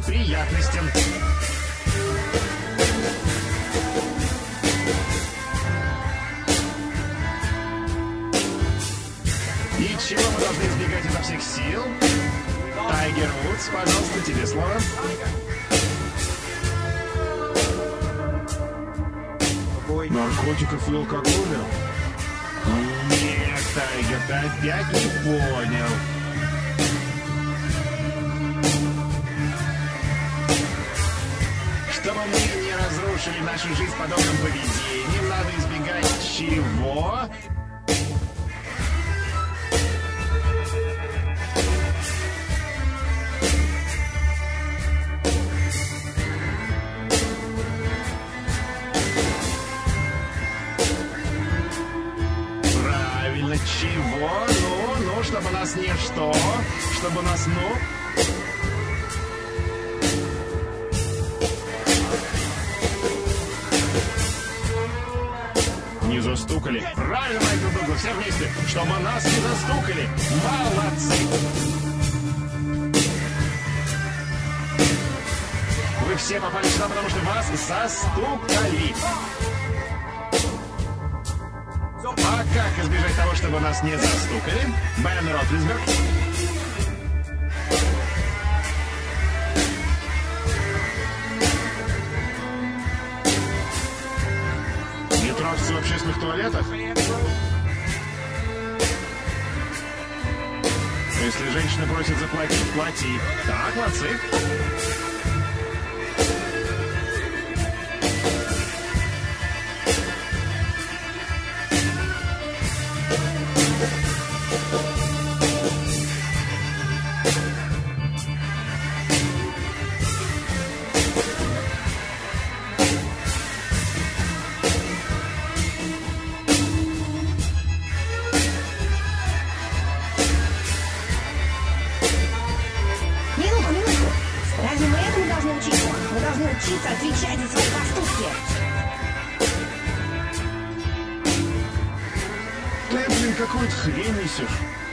неприятностям. И чего мы должны избегать изо всех сил? Тайгер Вудс, пожалуйста, тебе слово. Наркотиков и алкоголя? Нет, Тайгер, ты опять не понял. Чтобы мы не разрушили нашу жизнь подобным поведением, надо избегать чего? Правильно, чего? Ну, чтобы нас не что? Чтобы нас, не застукали. Правильно, Майкл Дуглас, все вместе. Чтобы нас не застукали. Молодцы. Вы все попали сюда, потому что вас застукали. А как избежать того, чтобы нас не застукали? Бен Ротлсберг. Не трогаться в общественных туалетах? Если женщина просит заплатить, плати. Так, молодцы. Разве мы этому должны учиться? Мы должны учиться отвечать за свои поступки. Ты, какую-то хрень несешь.